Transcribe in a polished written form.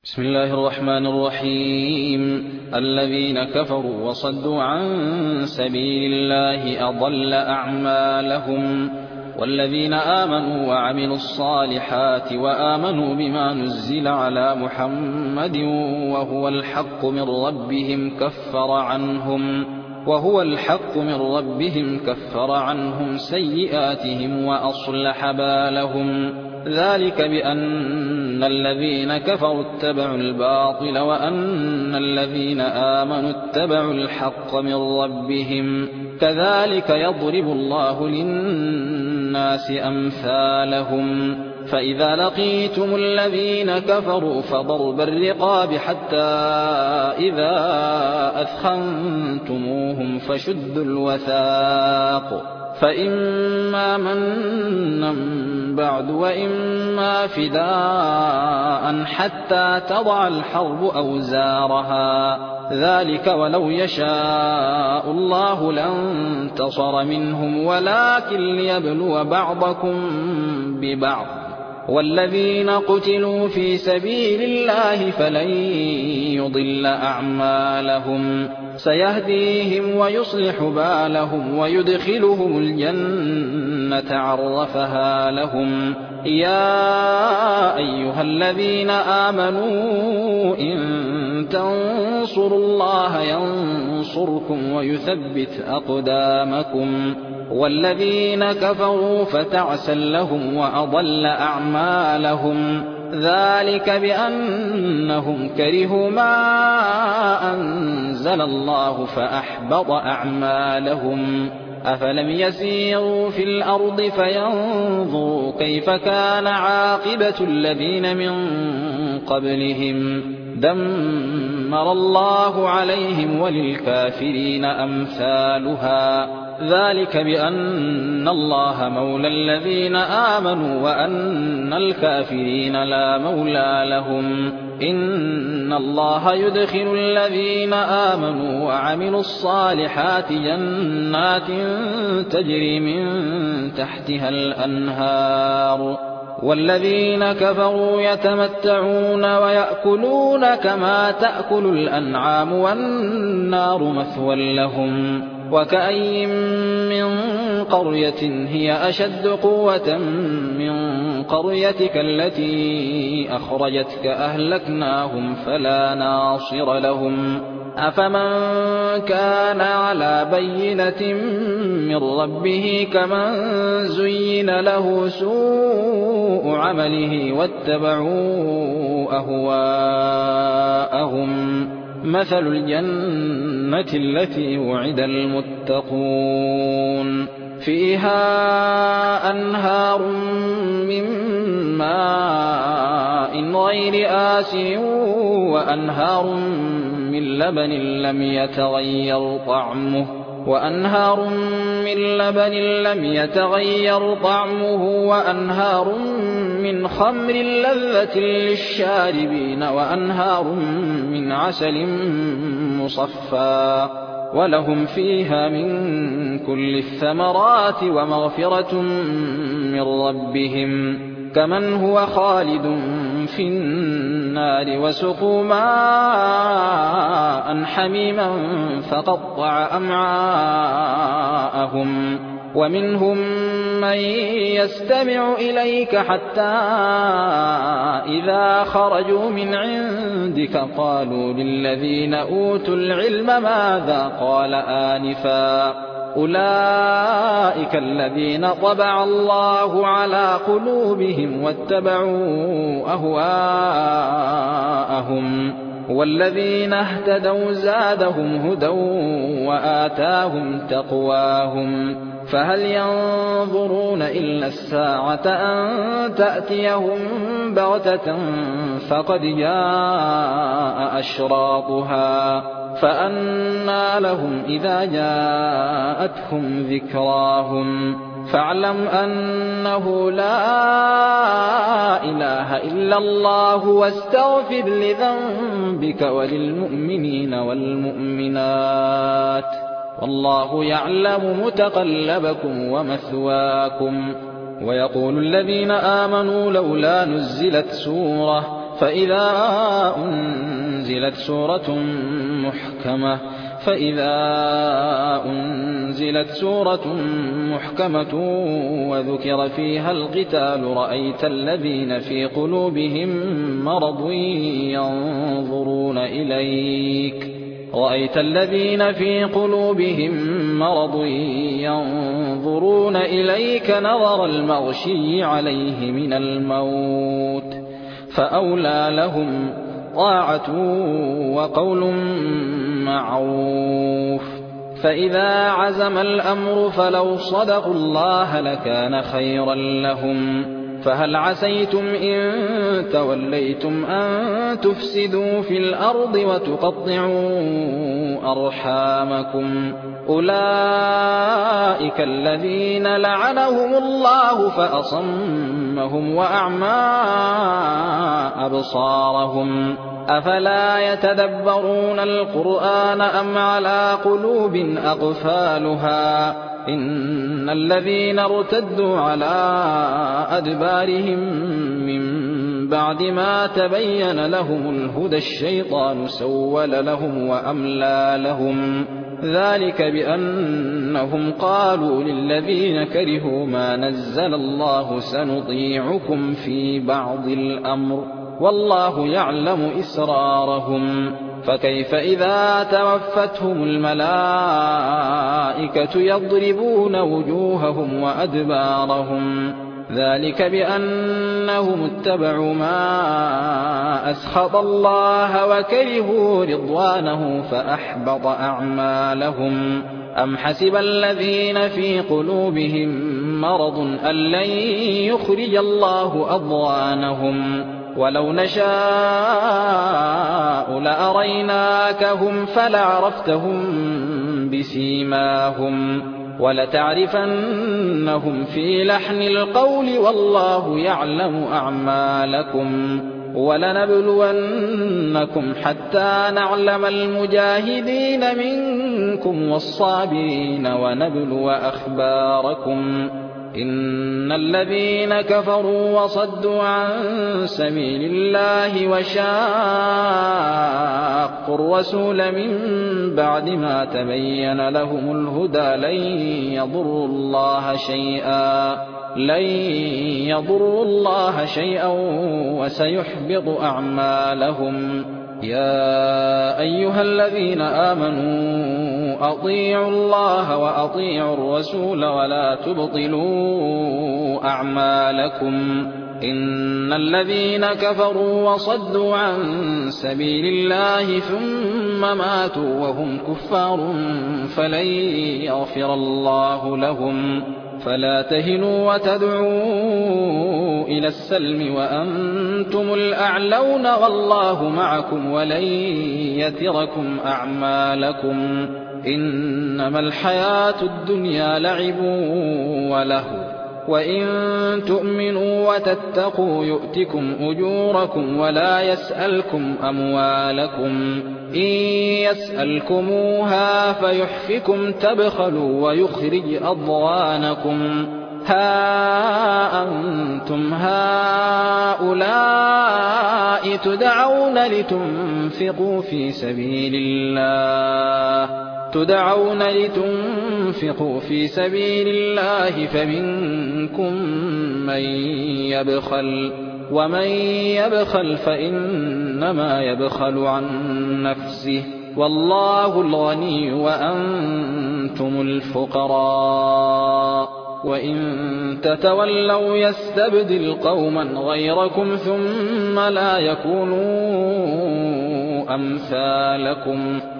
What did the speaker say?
بسم الله الرحمن الرحيم. الذين كفروا وصدوا عن سبيل الله أضل أعمالهم، والذين آمنوا وعملوا الصالحات وآمنوا بما نزل على محمد وهو الحق من ربهم كفر عنهم سيئاتهم وأصلح بالهم. ذلك بأن الذين كفروا اتبعوا الباطل وأن الذين آمنوا اتبعوا الحق من ربهم. كذلك يضرب الله للناس أمثالهم. فإذا لقيتم الذين كفروا فضرب الرقاب حتى إذا أثخنتموهم فشدوا الوثاق، فإما منا بعد وإما فداء حتى تضع الحرب أوزارها. ذلك ولو يشاء الله لانتصر منهم ولكن ليبلو بعضكم ببعض. والذين قتلوا في سبيل الله فلن يضل أعمالهم، سيهديهم ويصلح بالهم ويدخلهم الجنة عرفها لهم. يا أيها الذين آمنوا إن تنصروا الله ينصركم ويثبت أقدامكم. والذين كفروا فتعسا لهم وأضل أعمالهم. ذلك بأنهم كرهوا ما أنزل الله فأحبط أعمالهم. أفلم يسيروا في الأرض فينظروا كيف كان عاقبة الذين من قبلهم. دمر الله عليهم وللكافرين أمثالها. ذلك بأن الله مولى الذين آمنوا وأن الكافرين لا مولى لهم. إن الله يدخل الذين آمنوا وعملوا الصالحات جنات تجري من تحتها الأنهار. والذين كفروا يتمتعون ويأكلون كما تأكل الأنعام والنار مثوى لهم. وكأي من قرية هي أشد قوة من قريتك التي أخرجتك أهلكناهم فلا ناصر لهم. أفمن كان على بينة من ربه كمن زين له سوء عمله واتبعوا أهواءهم. مثل الجنة التي وعد المتقون فيها أنهار من ماء غير آسن وأنهار من لبن لم يتغير طعمه وأنهار من خمر لذة للشاربين وأنهار من عسل مصفى ولهم فيها من كل الثمرات ومغفرة من ربهم. كمن هو خالد في النار وسقوا ماء حميما فقطع أمعاءهم. ومنهم من يستمع إليك حتى إذا خرجوا من عندك قالوا للذين أوتوا العلم ماذا قال آنفا. أولئك الذين طبع الله على قلوبهم واتبعوا أهواءهم. والذين اهتدوا زادهم هدى وآتاهم تقواهم. فهل ينظرون إلا الساعة أن تأتيهم بغتة فقد جاء أشراطها. فأنى لهم إذا جاءتهم ذكراهم. فاعلم أنه لا إله إلا الله واستغفر لذنبك وللمؤمنين والمؤمنات والله يعلم متقلبكم ومثواكم. ويقول الذين آمنوا لولا نزلت سورة فإذا أنزلت سورة محكمة وذكر فيها القتال رأيت الذين في قلوبهم مرض ينظرون إليك نظر المغشي عليه من الموت فأولى لهم طاعة وقول معروف. فإذا عزم الأمر فلو صدقوا الله لكان خيرا لهم. فهل عسيتم إن توليتم أن تفسدوا في الأرض وتقطعوا أرحامكم؟ أولئك الذين لعنهم الله فأصمهم وأعمى أبصارهم. أفلا يتدبرون القرآن أم على قلوب أقفالها؟ إن الذين ارتدوا على أدبارهم من بعد ما تبين لهم الهدى الشيطان سول لهم وأملى لهم. ذلك بأنهم قالوا للذين كرهوا ما نزل الله سنطيعكم في بعض الأمر والله يعلم إسرارهم. فكيف إذا توفتهم الملائكة يضربون وجوههم وأدبارهم؟ ذلك بأنهم اتبعوا ما أسخط الله وكرهوا رضوانه فأحبط أعمالهم. أم حسب الذين في قلوبهم مرض أن لن يخرج الله أضغانهم؟ ولو نشاء لأريناكهم فلعرفتهم بسيماهم ولتعرفنهم في لحن القول والله يعلم أعمالكم. ولنبلونكم حتى نعلم المجاهدين منكم والصابرين ونبلو أخباركم. إن الذين كفروا وصدوا عن سبيل الله وشاقوا الرسول من بعد ما تبين لهم الهدى لن يضروا الله شيئا وسيحبط أعمالهم. يا أيها الذين آمنوا أطيعوا الله وأطيعوا الرسول ولا تبطلوا أعمالكم. إن الذين كفروا وصدوا عن سبيل الله ثم ماتوا وهم كفار فلن يغفر الله لهم. فلا تهنوا وتدعوا إلى السلم وأنتم الأعلون والله معكم ولن يتركم أعمالكم. إنما الحياة الدنيا لعب ولهو وإن تؤمنوا وتتقوا يؤتكم أجوركم ولا يسألكم أموالكم. إن يسألكموها فيحفكم تبخلوا ويخرج أضغانكم. ها أنتم هؤلاء تدعون لتنفقوا في سبيل الله فمنكم من يبخل ومن يبخل فإنما يبخل عن نفسه والله الغني وأنتم الفقراء. وإن تتولوا يستبدل قوما غيركم ثم لا يكونوا أمثالكم.